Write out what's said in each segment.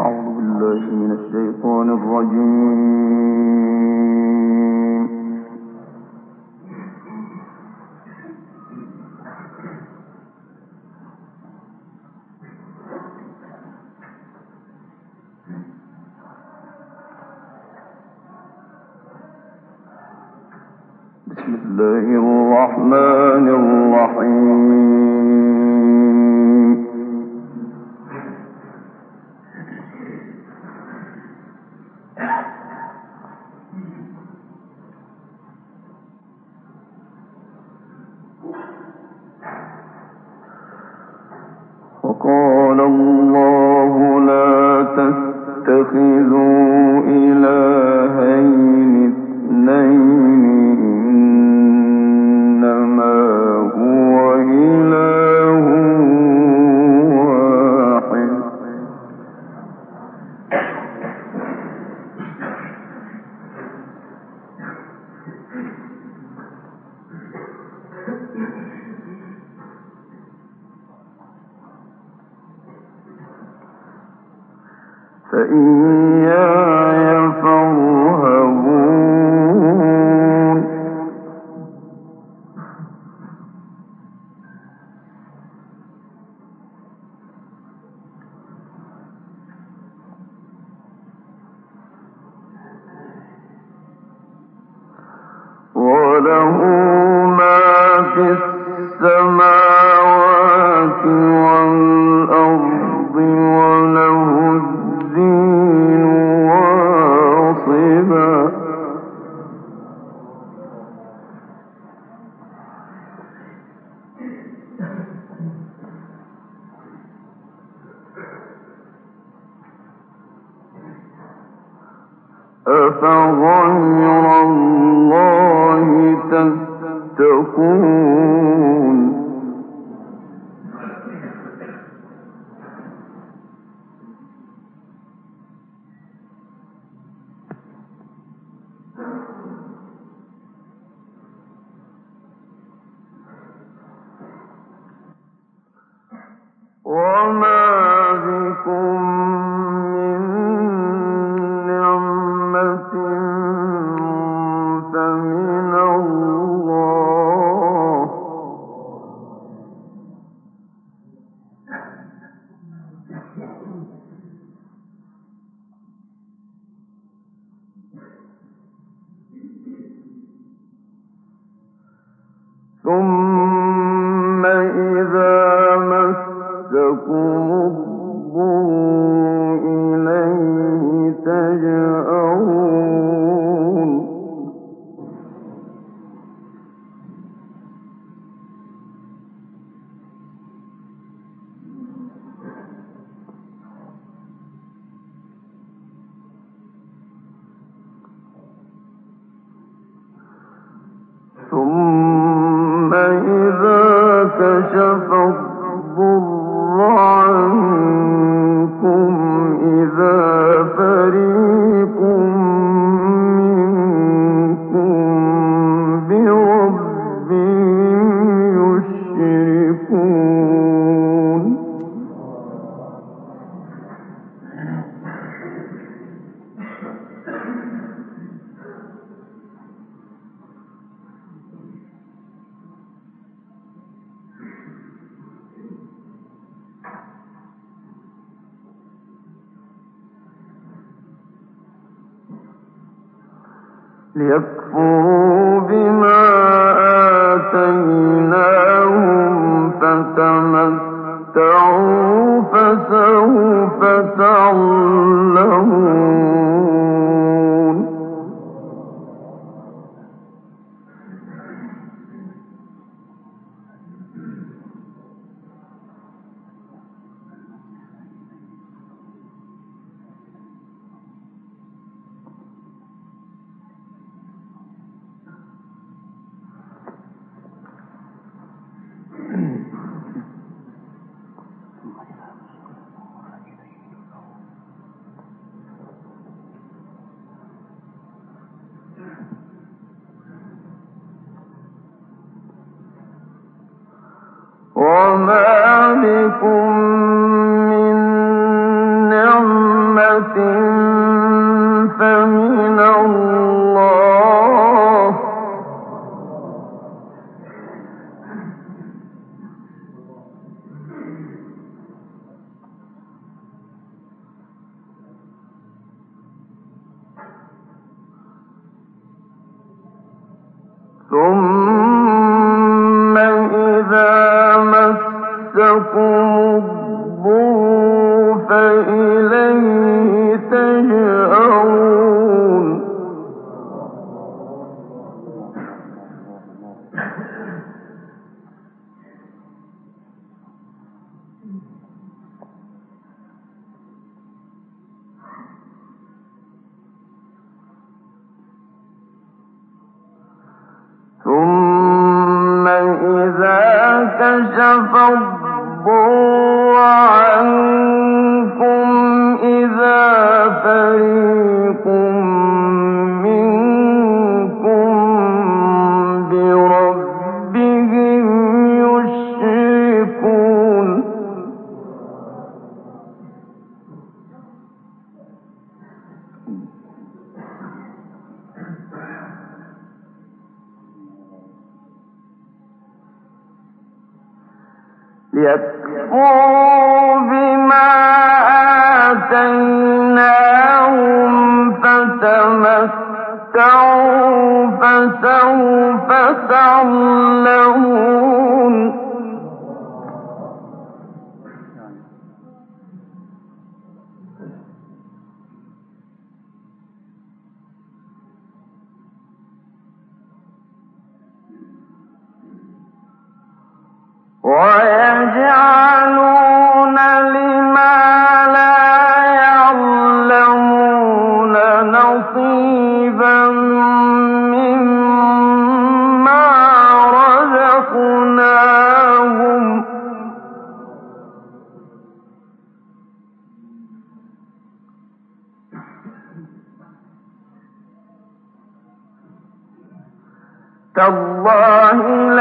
وقال الله لا تتخذوا إلهين اثنين إنما هو إله واحد فإياي فارهبون وله ما في السماوات والأرض وله الدين واصبا أفغير الله تتقون وما بكم من نعمة فمن الله ثم إذا مسكم الضر إليه تجأرون ثم إذا كشف الضر عنكم إذا فريق منكم بربهم يشركون ليكفروا بما آتيناهم فتمتعوا فسوف تعلمون وما بكم من نعمة فمن الله ثم إذا مسكم الضر فإليه تجأرون ثم إذا كشف الضر عنكم إذا فريق منكم بربهم يشركون ليكفروا بما آتيناهم فتمتعوا فسوف تعلمون ويجعلون لما لا يعلمون نصيبا مما رزقناهم تالله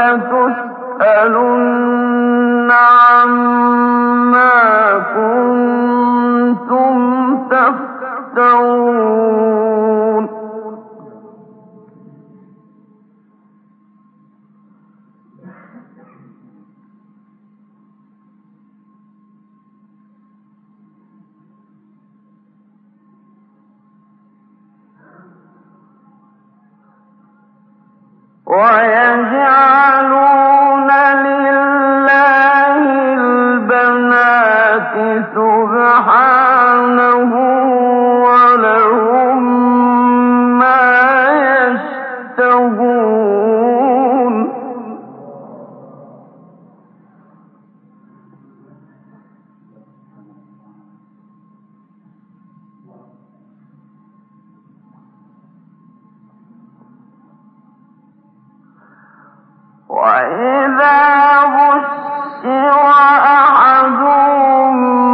لتسألن عما كنتم تفترون ويجعلون لله البنات سبحانه ولهم ما يشتهون وإذا بشر أحدهم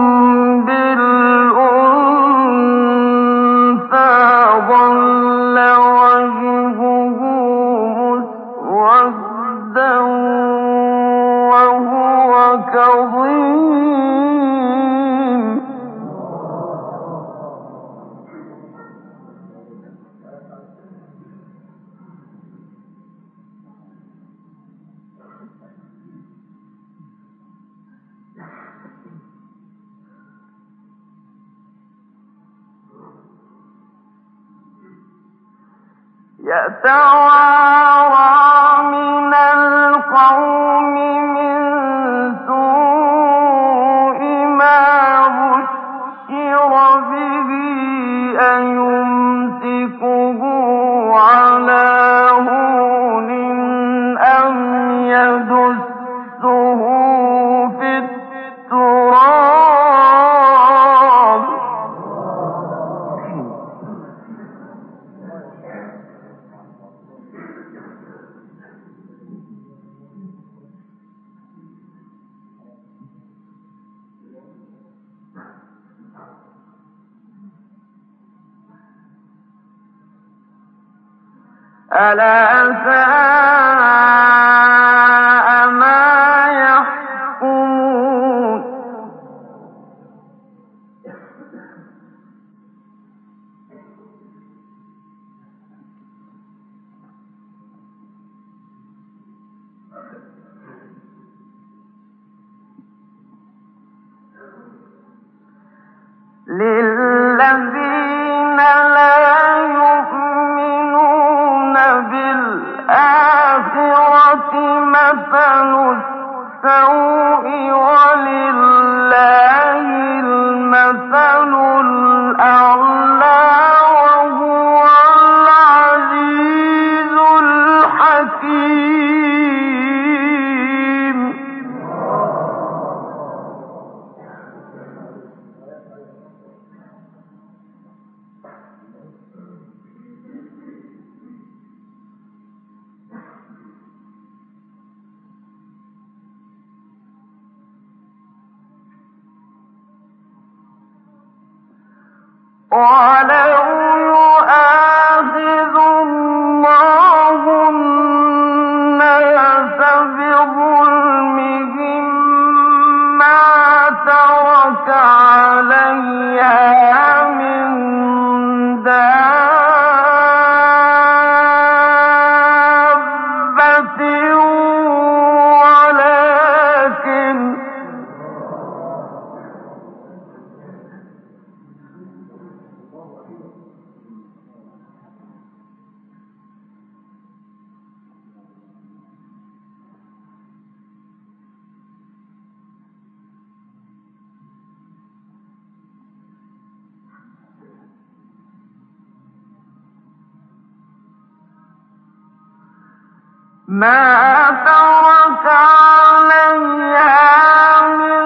بالأنثى ظل وجهه مسودا وهو كظيم يتوارى من القوم من سوء ما بشر به أيمسكه على هون أم يدسه في التراب ألا ساء ما يحكمون للذين لا يؤمنون بالآخرة مثل السوء ولله المثل الأعلى وهو العزيز الحكيم. ولو يؤاخذ الله الناس بظلمهم ما ترك عليها من دابة ولكن ما ترك عليها من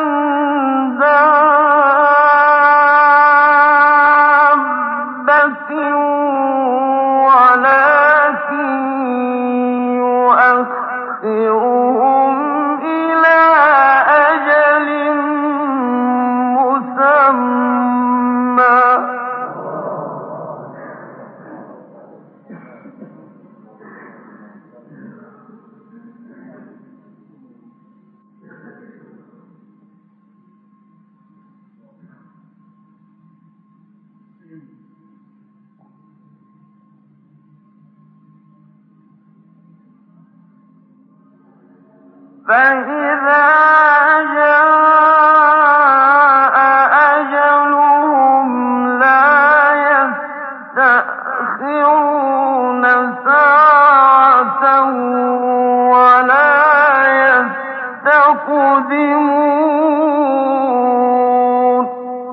دابة ولكن يؤخرهم إلى أجل مسمى. فإذا جاء أجلهم لا يستأخرون ساعة ولا يستقدمون.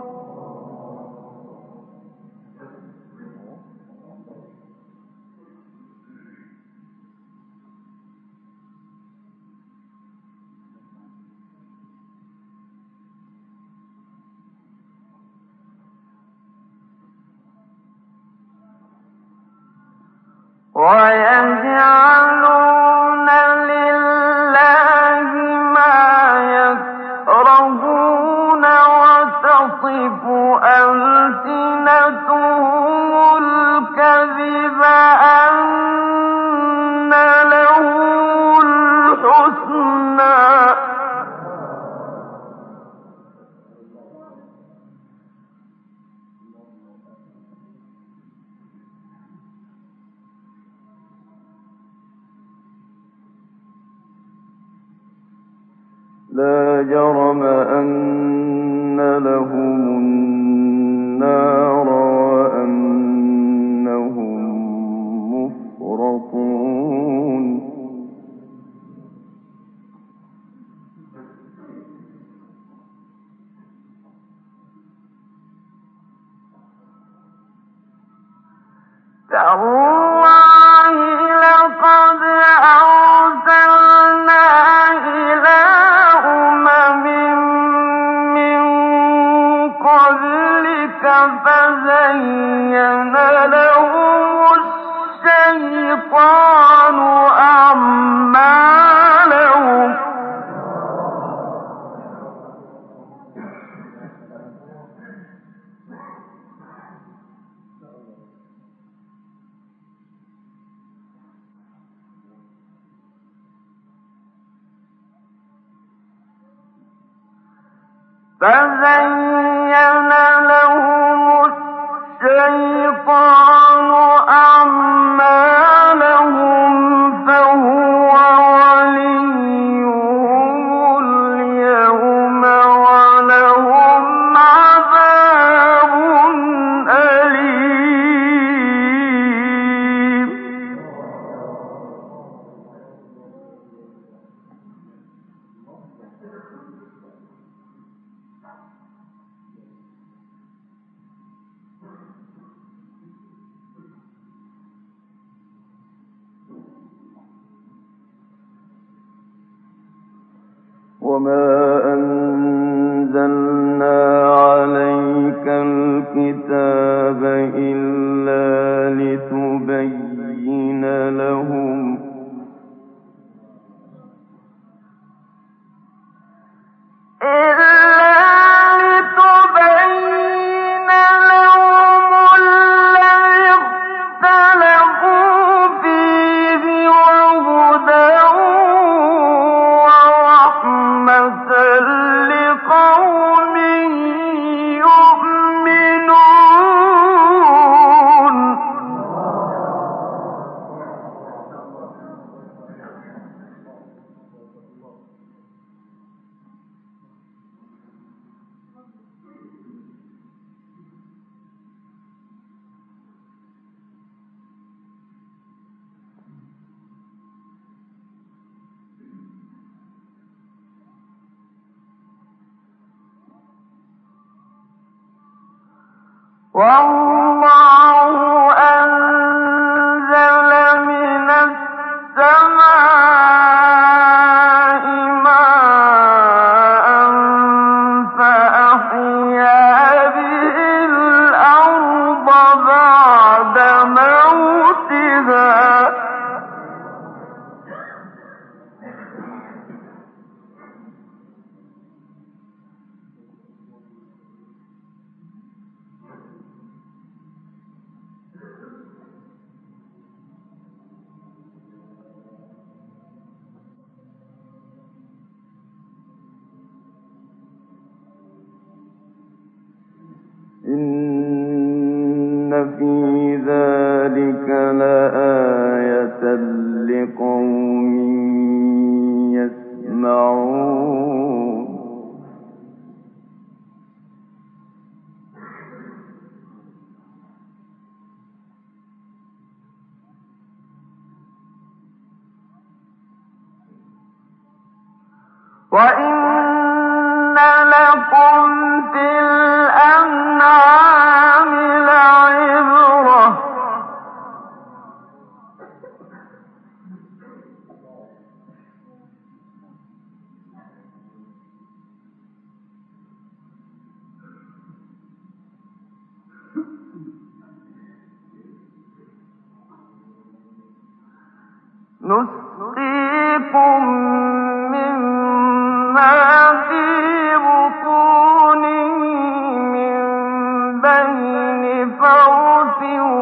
ويجعلون لله ما يكرهون وتصف ألسنتهم الكذب أن لهم الحسنى. لا جرم أن لهم النار وأنهم مفرطون. تالله لقد أرسلنا إلى فزين لهم الشيطان أعمالهم الشيطان أعمالهم فهو وليهم اليوم ولهم عذاب وما أنزلنا عليك الكتاب إلا لتبين لهم والله أنزل من السماء ماء فأحيا به الأرض بعد موتها إن في ذلك لآية لقوم يسمعون وإن لكم في الأنعام لعبرة نسقيكم مما في بطونه من بين فرث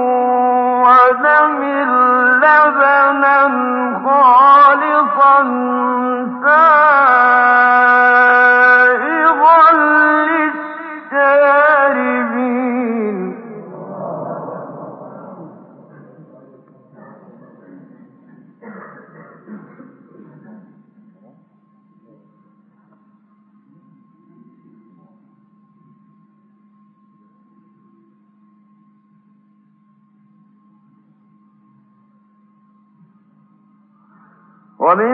ودم لبنا خالصا سائغا للشاربين ومن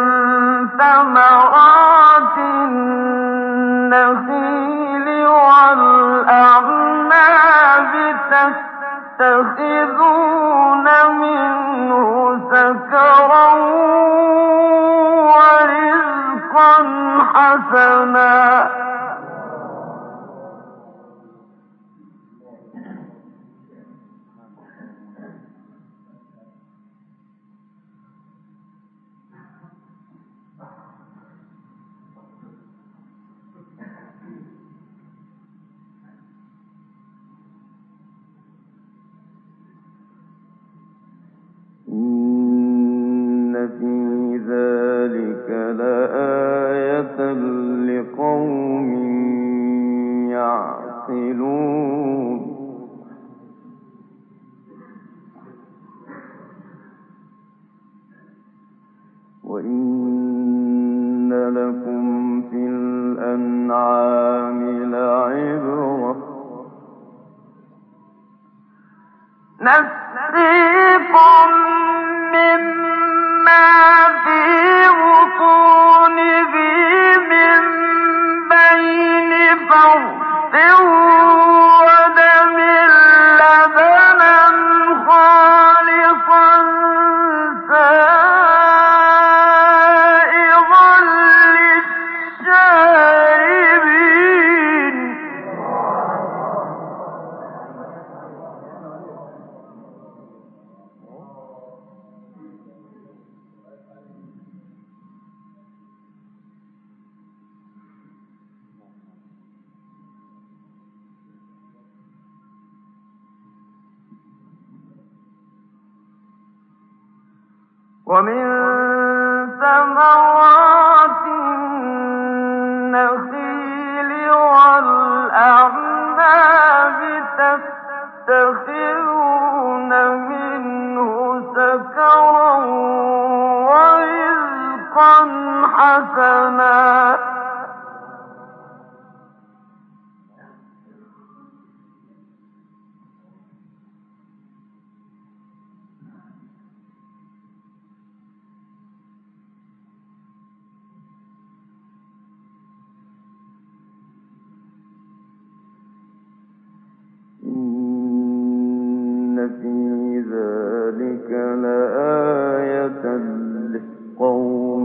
ثمرات النخيل والأعناب تتخذون منه سكرا ورزقا حسنا إن في ذلك لآية لقوم يعقلون وإن لكم في الأنعام لعبرة نسقيكم مما في بطونه من بين فرث ودم لبنا خالصا سائغا ومن ثمرات النخيل والأعناب تتخذون منه سكرا ورزقا حسنا إن في ذلك لآية لقوم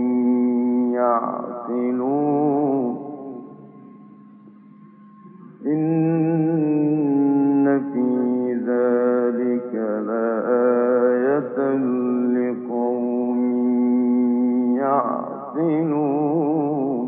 يعقلون إن في ذلك لآية لقوم يعقلون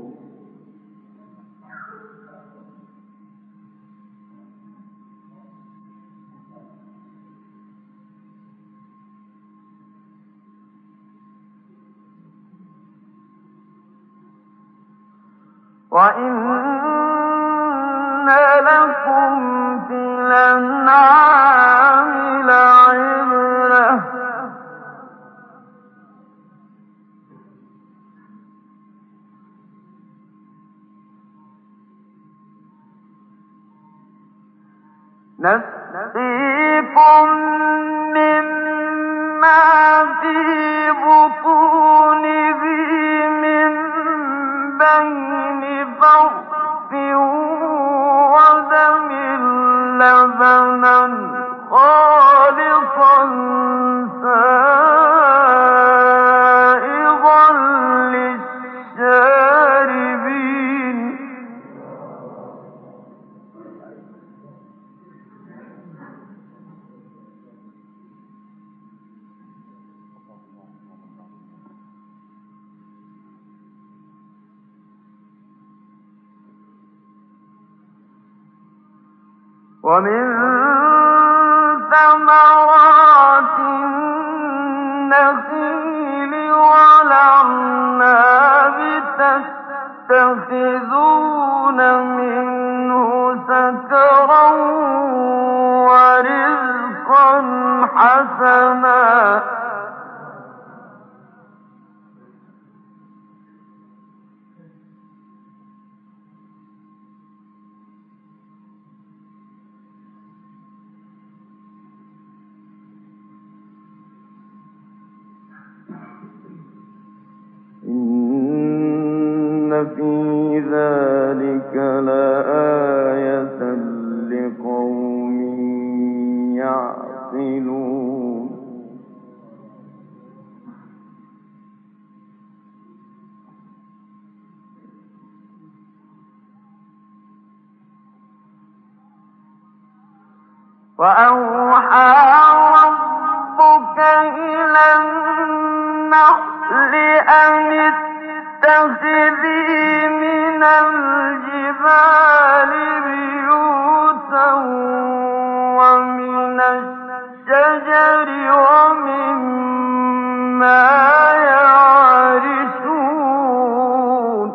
وَإِنَّ لَكُمْ فِي الْأَنْعَامِ لَعِبْرَةً ۖ نَسْقِيكُم مِّمَّا فِي بُطُونِهِ مِن بَيْنِ فَرْثٍ وَدَمٍ لَّبَنًا خَالِصًا سَائِغًا لِّلشَّارِبِينَ وَمِن ثَمَرَاتِ النَّخِيلِ وَالْأَعْنَابِ تَتَّخِذُونَ مِنْهُ سَكَرًا وَرِزْقًا حَسَنًا إن في ذلك لآية لقوم يعقلون وأوحى ربك إلى النحل أن اتخذي من الجبال بيوتا ومن الشجر ومما يعرشون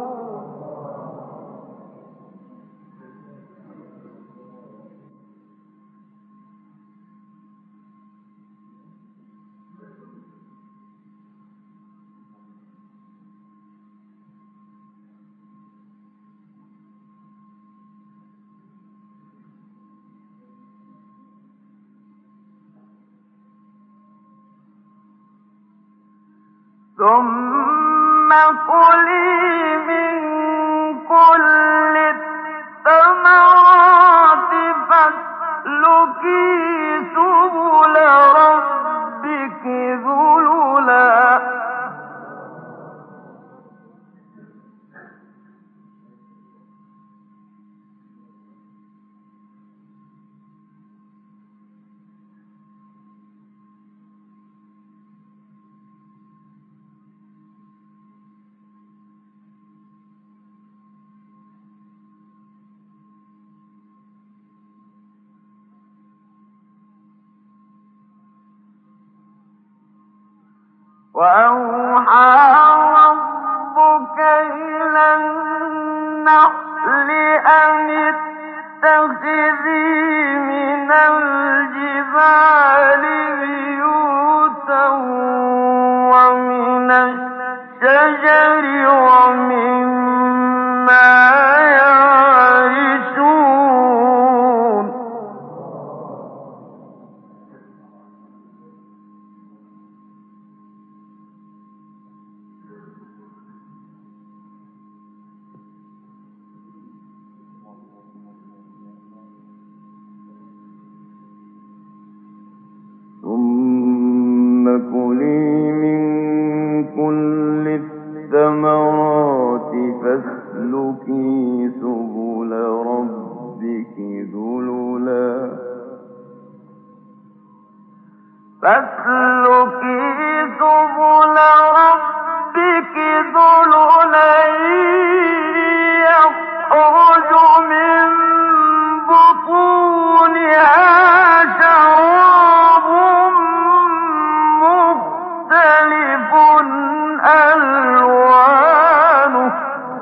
ثم كلي من كل الثمرات فاسلكي سبل ربك ذللا وأوحى ربك إلى النحل أن اتخذي من الجبال بيوتا ومن الشجر ومما يعرشون ثم كلي من كل الثمرات فاسلكي سبل ربك ذللا يخرج من بطونها شراب مختلف ألوانه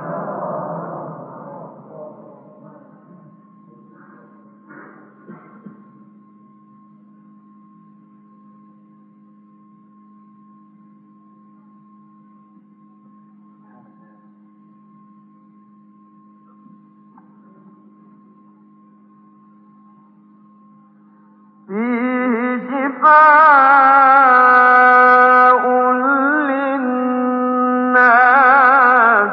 فيه شفاء للناس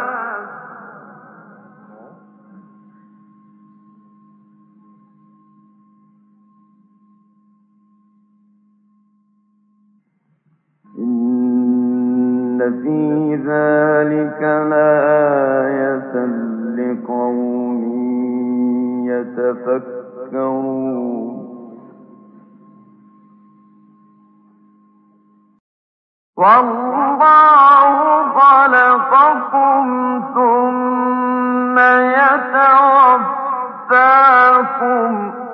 إن في ذلك لآية لقوم يتفكرون والله خلقكم ثم يتوفاكم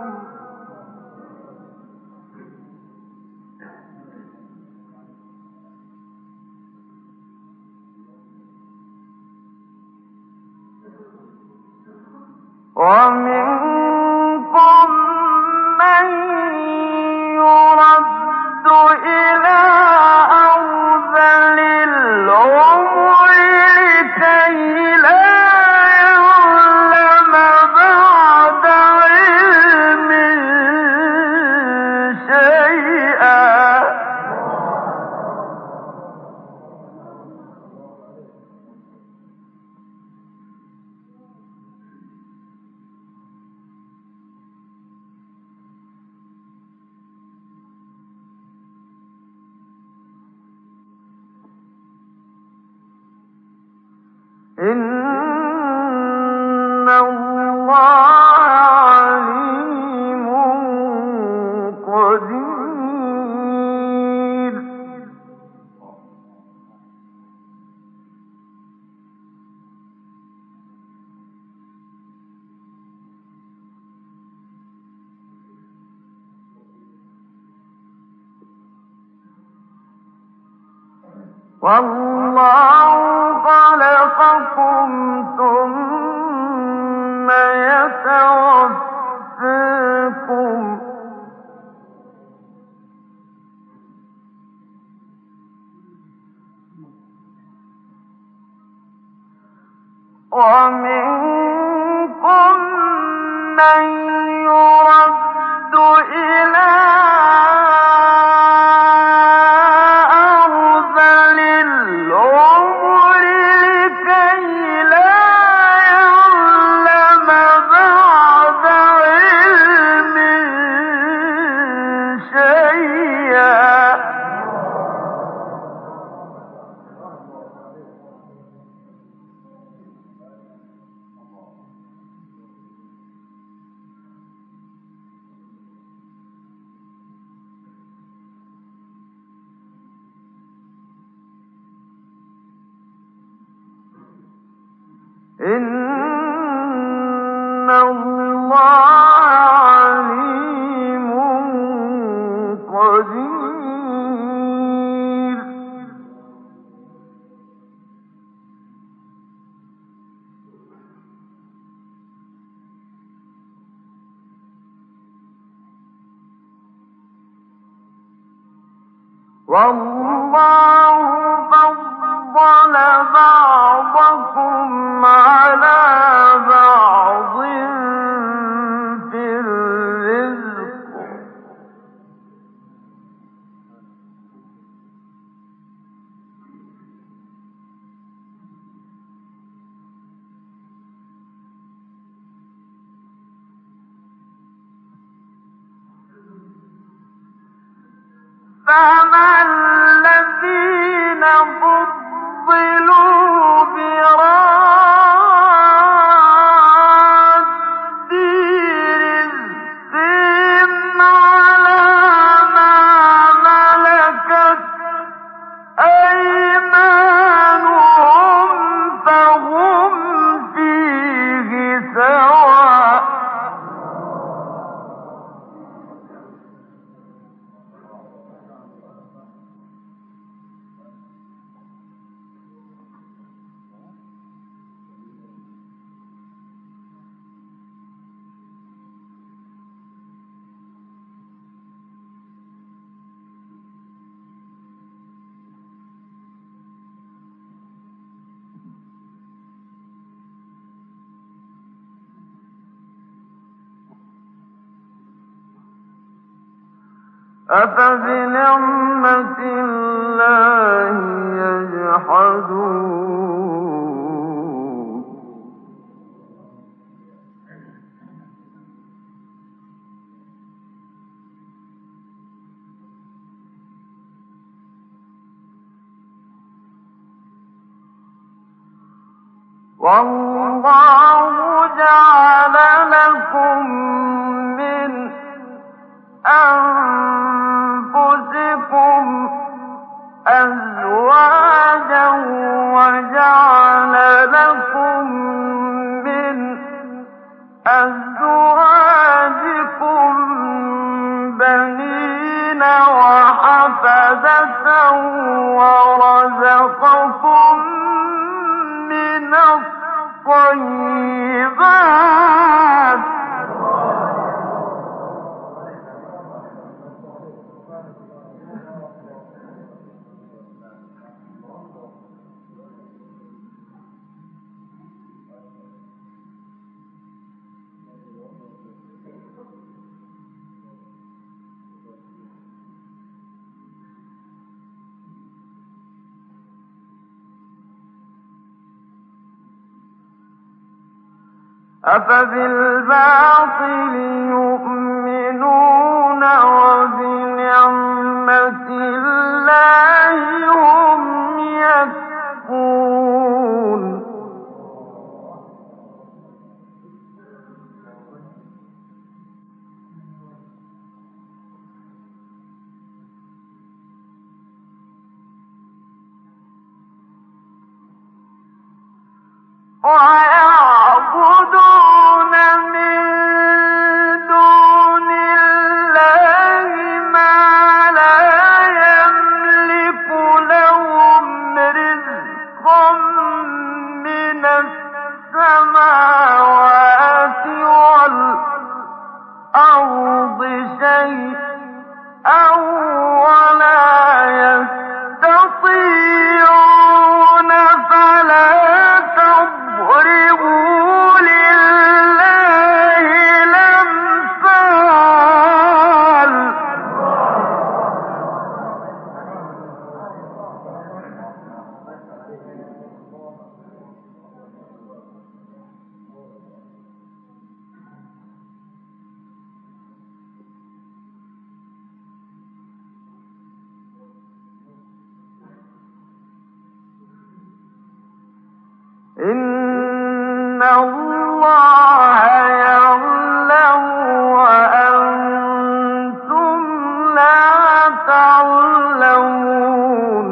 ومنكم من يرد إلى أرذل العمر لكي لا يعلم بعد علم شيئا إن الله عليم قدير والله خلقكم ثم يتوفاكم ومنكم من يرد إلى أرذل العمر لكي لا يعلم بعد علم شيئا إن الله عليم قدير والله فضل بعضكم على بعض في الرزق فما الذين فضلوا براد رزقهم على ما ملكت أيمانهم فهم فيه سواء أفبنعمة الله يجحدون والله جعل لكم من أنفسكم أزواجا وجعل لكم من أزواجكم بنين وحفدة ورزقكم من الطيبات أفبالباطل يؤمنون وبنعمة الله هم يكفرون ويعبدون من دون الله ما لا يملك لهم رزقا من السماوات والأرض شيئا ولا يستطيعون فلا تضربوا لله الأمثال إن الله يعلم وأنتم لا تعلمون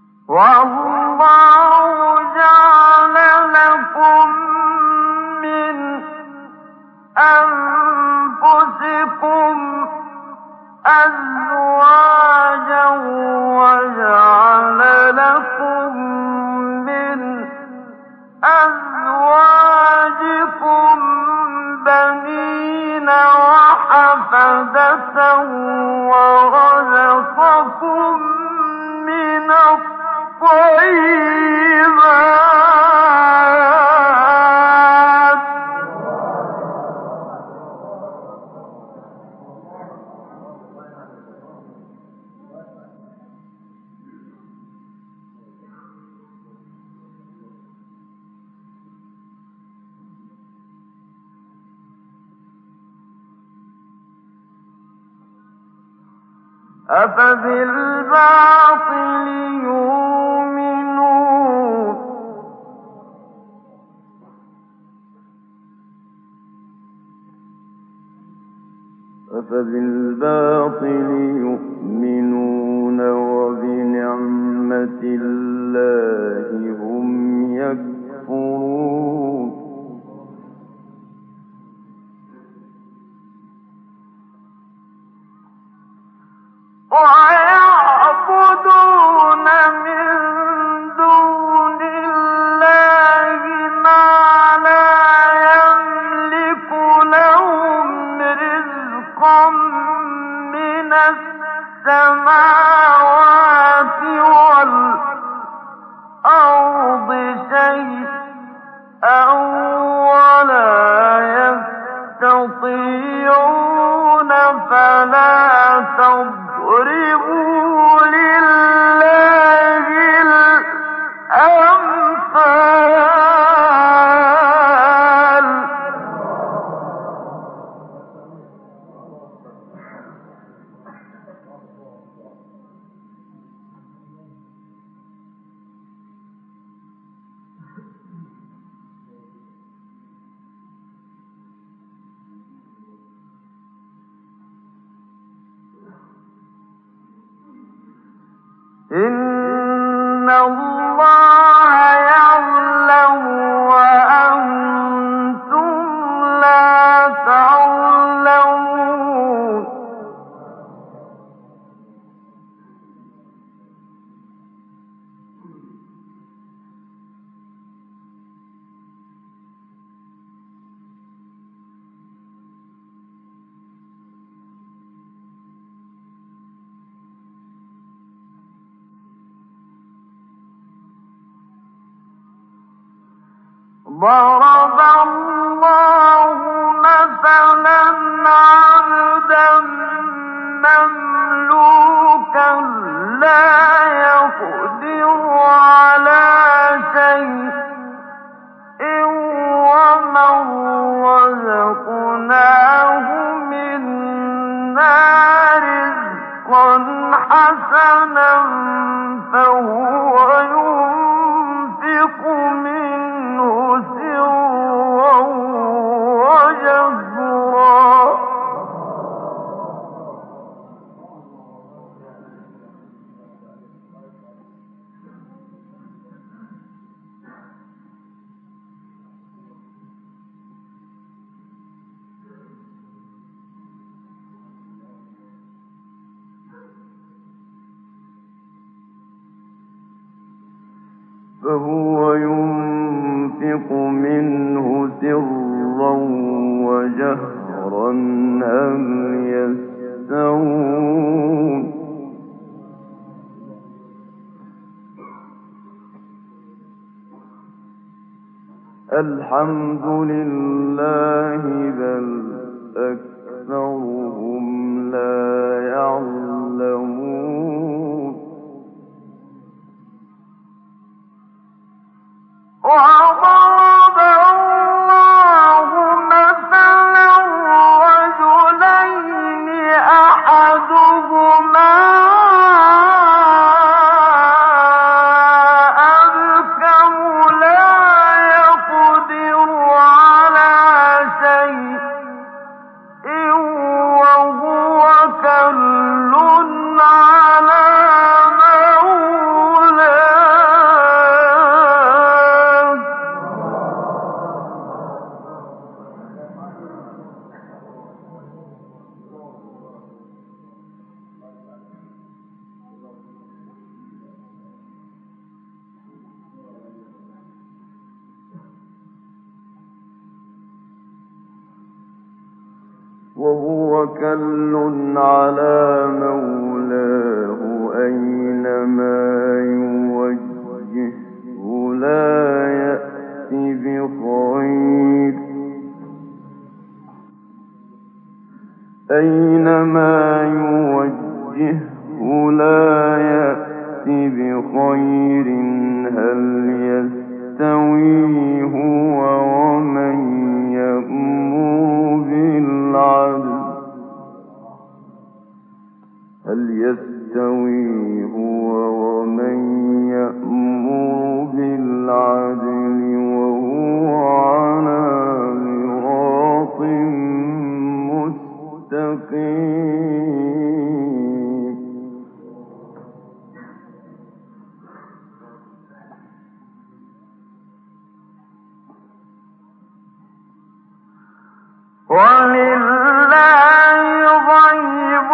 والله جعل لكم من عادة ورزقكم من الطيبات. أفبالباطل يؤمنون وبنعمة الله هم يكفرون. ويعبدون من دون الله ما لا يملك لهم رزقا من السماوات والأرض شيئا ولا يستطيعون فلا تضربوا لله الأمثال. إن الله يعلم وأنتم لا تعلمون. ضرب الله مثلا عبدا مملوكا لا يقدر على شيء ومن رزقناه منا رزقا حسنا فهو ينفق منه سرا وجهرا. فهو ينفق منه سرا وجهرا هل يستوون. الحمد لله بل أكثرهم لا يعلمون. وضرب الله مثلا رجلين أحدهما أبكم لا يقدر على شيء وهو كل على مولاه وهو كل على مولاه أينما يوجهه لا يأتي بخير أينما يوجهه لا يأتي بخير هل يستوي هو ومن يأمر بالعدل هل يستوي هو ومن يأمر بالعدل وهو على صراط مستقيم ولله غيب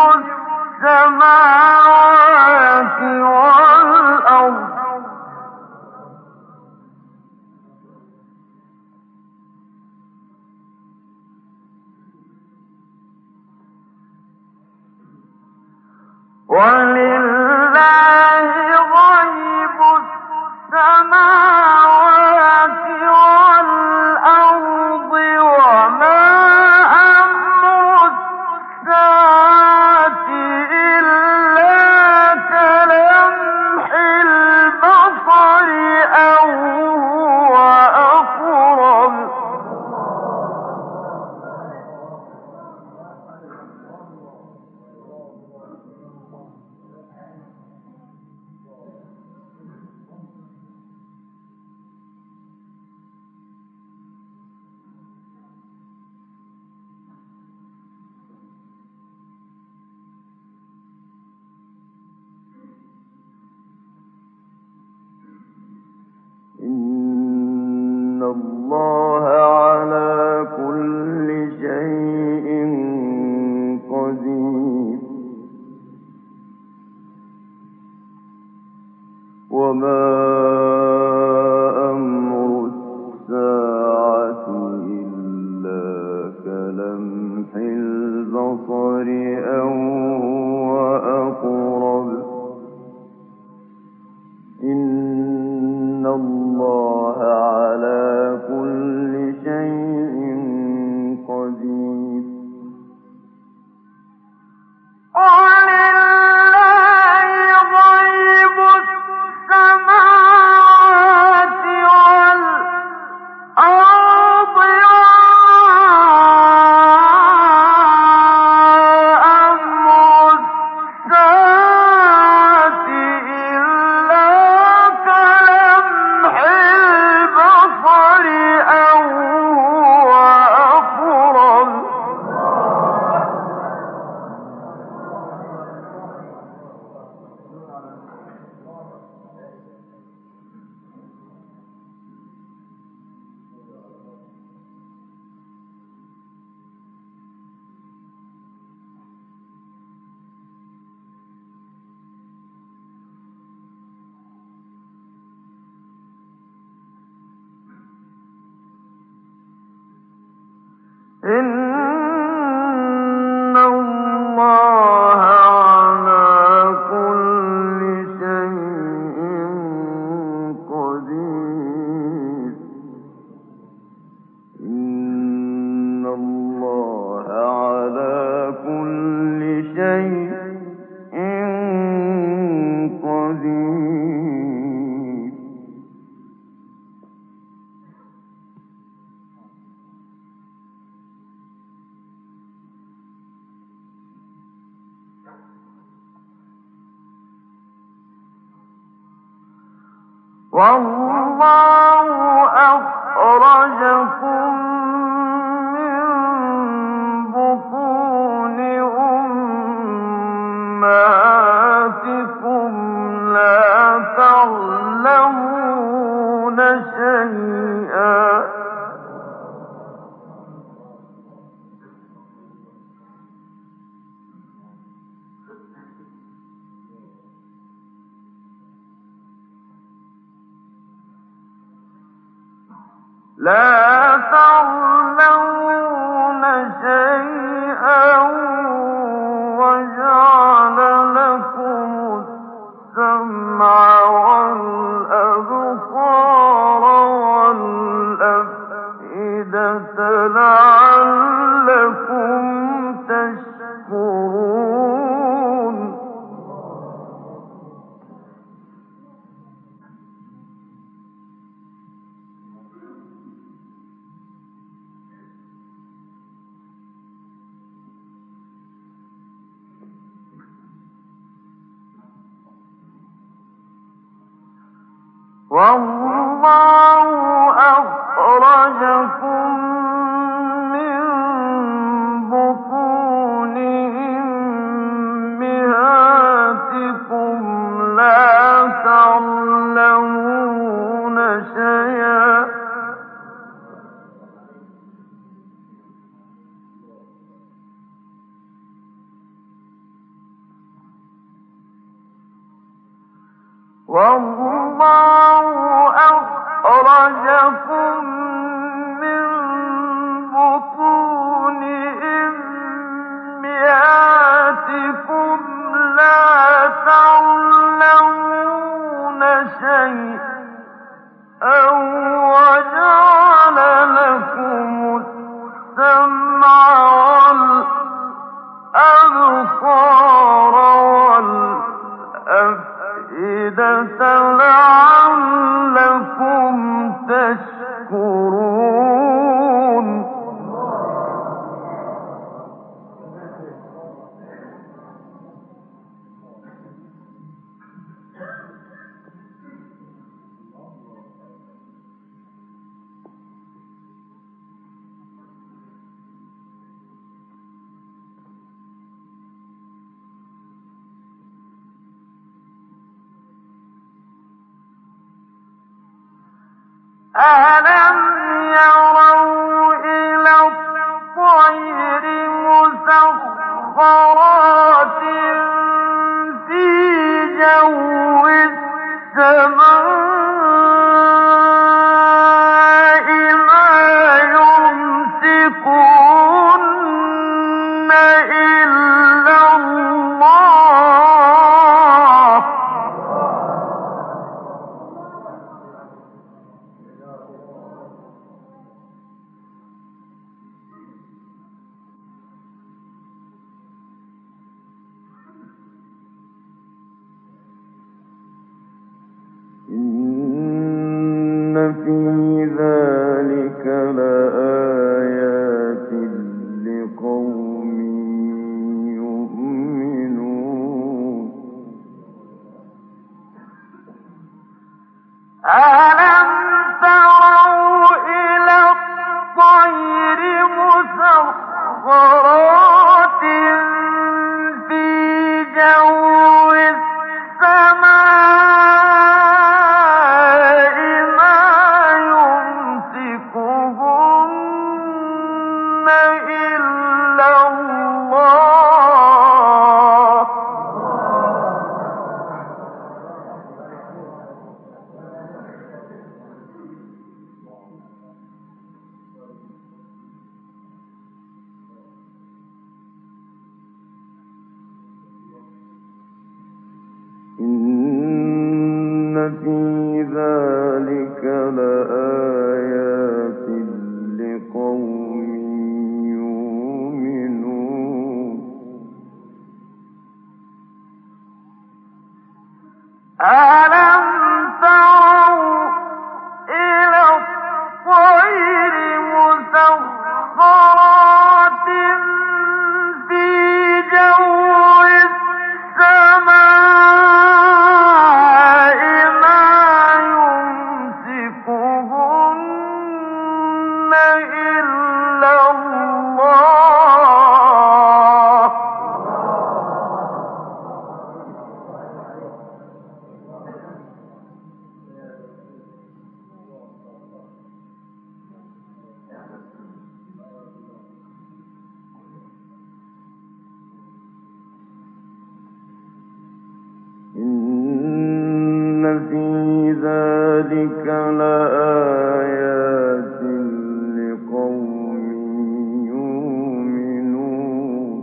السماوات والأرض وما أمر الساعة إلا كلمح البصر أو هو أقرب إن الله على كل شيء قدير وما أمر الساعة إلا كلمح البصر أو هو أقرب إن الله على كل شيء قدير ولله غيب السماوات والأرض وأمر الساعة إلا كلمح البصر أو هو أقرب إن الله على كل شيء قدير إن الله على كل شيء قدير والله أخرجكم من بطون أمهاتكم لا تعلمون شيئا لا تعلمون شيئا والله أخرجكم من بطون أمهاتكم لا تعلمون شيئا والله أخرجكم من بطون أمهاتكم لا تعلمون شيئا وجعل لكم السمع والأبصار والأفئدة لعلكم تشكرون أَلَمْ يَرَوْا إِلَى الطَّيْرِ مُسَخَّرَاتٍ فِي جَوِّ السَّمَاءِ مَا يُمْسِكُهُنَّ إِلَّا اللَّهُ إِنَّ فِي ذَلِكَ لَآيَاتٍ لِقَوْمٍ يُؤْمِنُونَ أَلَمْ تَرَوْا إِلَى الطَّيْرِ مُسَخَّرَاتٍ فِي جَوِّ السَّمَاءِ مَا يُمْسِكُهُنَّ إِلَّا اللَّهُ إِنَّ فِي ذَلِكَ لَآيَاتٍ لِقَوْمٍ يُؤْمِنُونَ أَلَمْ تَرَوْا إِلَى الطَّيْرِ مُسَخَّرَاتٍ فِي جَوِّ السَّمَاءِ مَا يُمْسِكُهُنَّ إِلَّا اللَّهُ إِنَّ فِي ذَلِكَ لَآيَاتٍ لِقَوْمٍ يُؤْمِنُونَ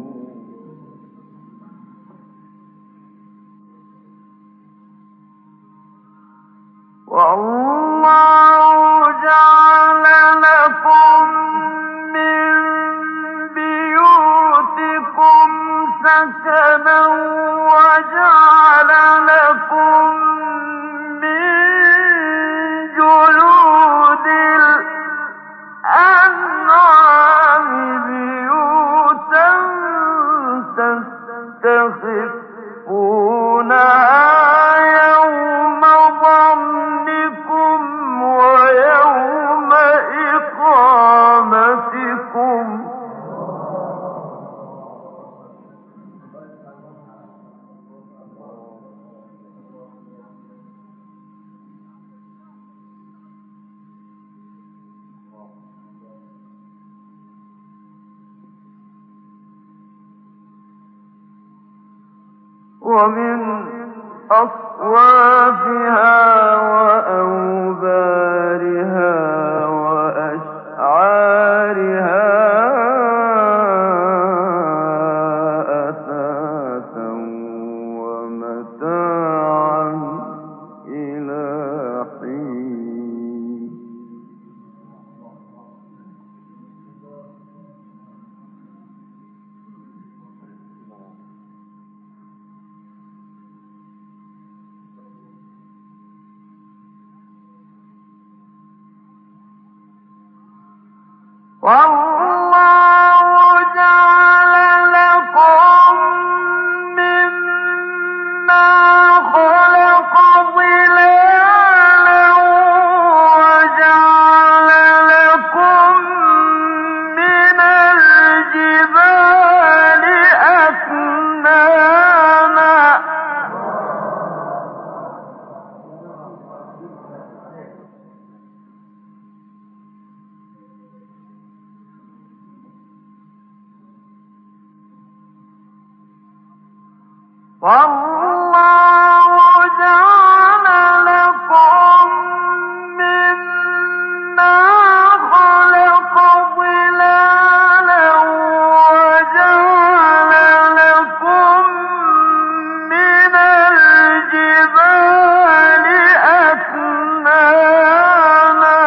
وَاللَّهُ جَعَلَ لَكُم مِّن بُيُوتِكُمْ سَكَنًا وَجَعَلَ لَكُم مِّن جُلُودِ ومن أصوافها وأوبارها وأشعارها أثاثا ومتاعا إلى حين. والله جعل لكم مما خلق ظلالا وجعل لكم من الجبال أكنانا والله جعل لكم مما خلق ظلالا وجعل لكم من الجبال أكنانا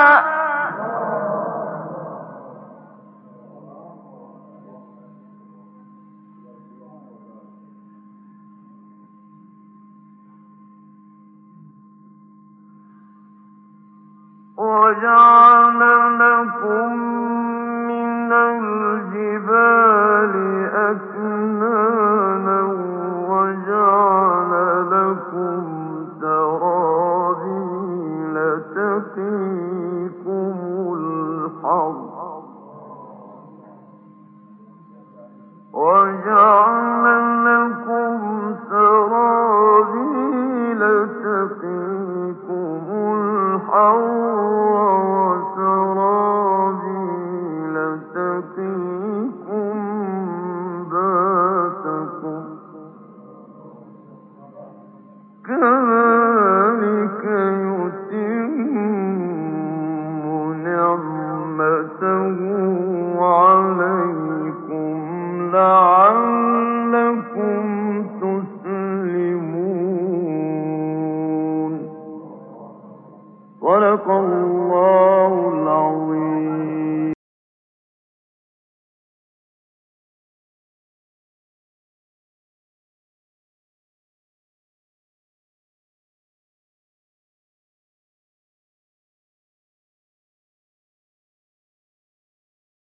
وجعل لكم من الجبال أكنانا وجعل لكم سرابيل تقيكم